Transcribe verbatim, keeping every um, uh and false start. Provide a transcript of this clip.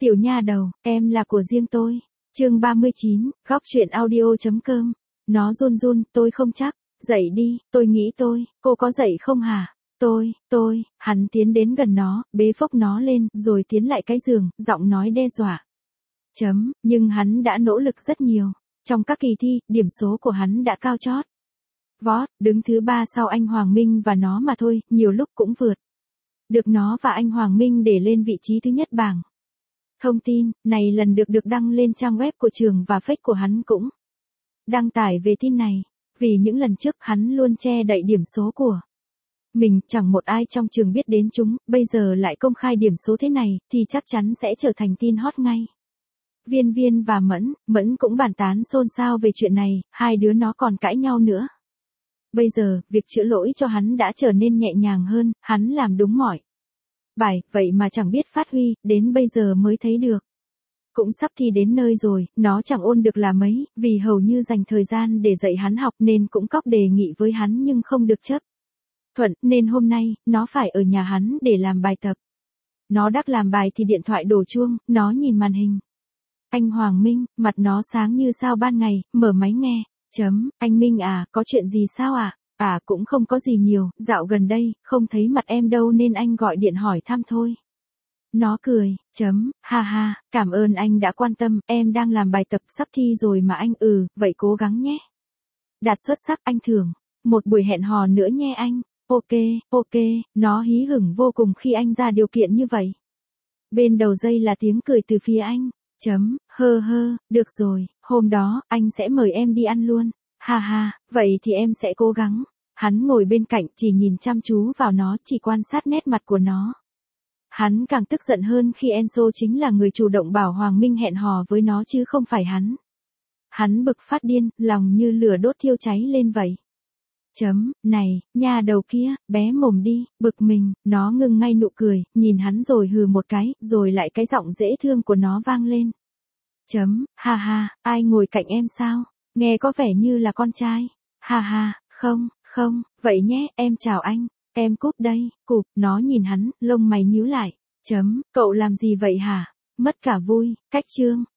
Tiểu nha đầu, em là của riêng tôi. Chương ba mươi chín, góc truyện audio.com. Nó run run, tôi không chắc. Dậy đi, tôi nghĩ tôi, cô có dậy không hả? Tôi, tôi, hắn tiến đến gần nó, bế phốc nó lên, rồi tiến lại cái giường, giọng nói đe dọa. Chấm, nhưng hắn đã nỗ lực rất nhiều. Trong các kỳ thi, điểm số của hắn đã cao chót. Vót, đứng thứ ba sau anh Hoàng Minh và nó mà thôi, nhiều lúc cũng vượt. Được nó và anh Hoàng Minh để lên vị trí thứ nhất bảng. Thông tin này lần được được đăng lên trang web của trường và fake của hắn cũng đăng tải về tin này. Vì những lần trước hắn luôn che đậy điểm số của mình, chẳng một ai trong trường biết đến chúng, bây giờ lại công khai điểm số thế này, thì chắc chắn sẽ trở thành tin hot ngay. Viên Viên và Mẫn, Mẫn cũng bàn tán xôn xao về chuyện này, hai đứa nó còn cãi nhau nữa. Bây giờ, việc chữa lỗi cho hắn đã trở nên nhẹ nhàng hơn, hắn làm đúng mọi bài, vậy mà chẳng biết phát huy, đến bây giờ mới thấy được. Cũng sắp thi đến nơi rồi, nó chẳng ôn được là mấy, vì hầu như dành thời gian để dạy hắn học nên cũng cóc đề nghị với hắn nhưng không được chấp thuận, nên hôm nay, nó phải ở nhà hắn để làm bài tập. Nó đắc làm bài thì điện thoại đổ chuông, nó nhìn màn hình. Anh Hoàng Minh, mặt nó sáng như sao ban ngày, mở máy nghe. Chấm, anh Minh à, có chuyện gì sao ạ? À? À cũng không có gì nhiều, dạo gần đây, không thấy mặt em đâu nên anh gọi điện hỏi thăm thôi. Nó cười, chấm, ha ha, cảm ơn anh đã quan tâm, em đang làm bài tập sắp thi rồi mà anh, ừ, vậy cố gắng nhé. Đạt xuất sắc anh thưởng, một buổi hẹn hò nữa nhé anh, ok, ok, nó hí hửng vô cùng khi anh ra điều kiện như vậy. Bên đầu dây là tiếng cười từ phía anh, chấm, hơ hơ, được rồi, hôm đó, anh sẽ mời em đi ăn luôn, ha ha, vậy thì em sẽ cố gắng. Hắn ngồi bên cạnh chỉ nhìn chăm chú vào nó, chỉ quan sát nét mặt của nó. Hắn càng tức giận hơn khi Enzo chính là người chủ động bảo Hoàng Minh hẹn hò với nó chứ không phải hắn. Hắn bực phát điên, lòng như lửa đốt thiêu cháy lên vậy. Chấm, này, nhà đầu kia, bé mồm đi, bực mình, nó ngừng ngay nụ cười, nhìn hắn rồi hừ một cái, rồi lại cái giọng dễ thương của nó vang lên. Chấm, ha ha, ai ngồi cạnh em sao? Nghe có vẻ như là con trai. Ha ha, không, không, vậy nhé, em chào anh. Em cúp đây, cụp, nó nhìn hắn, lông mày nhíu lại. Chấm, cậu làm gì vậy hả? Mất cả vui, cách chương.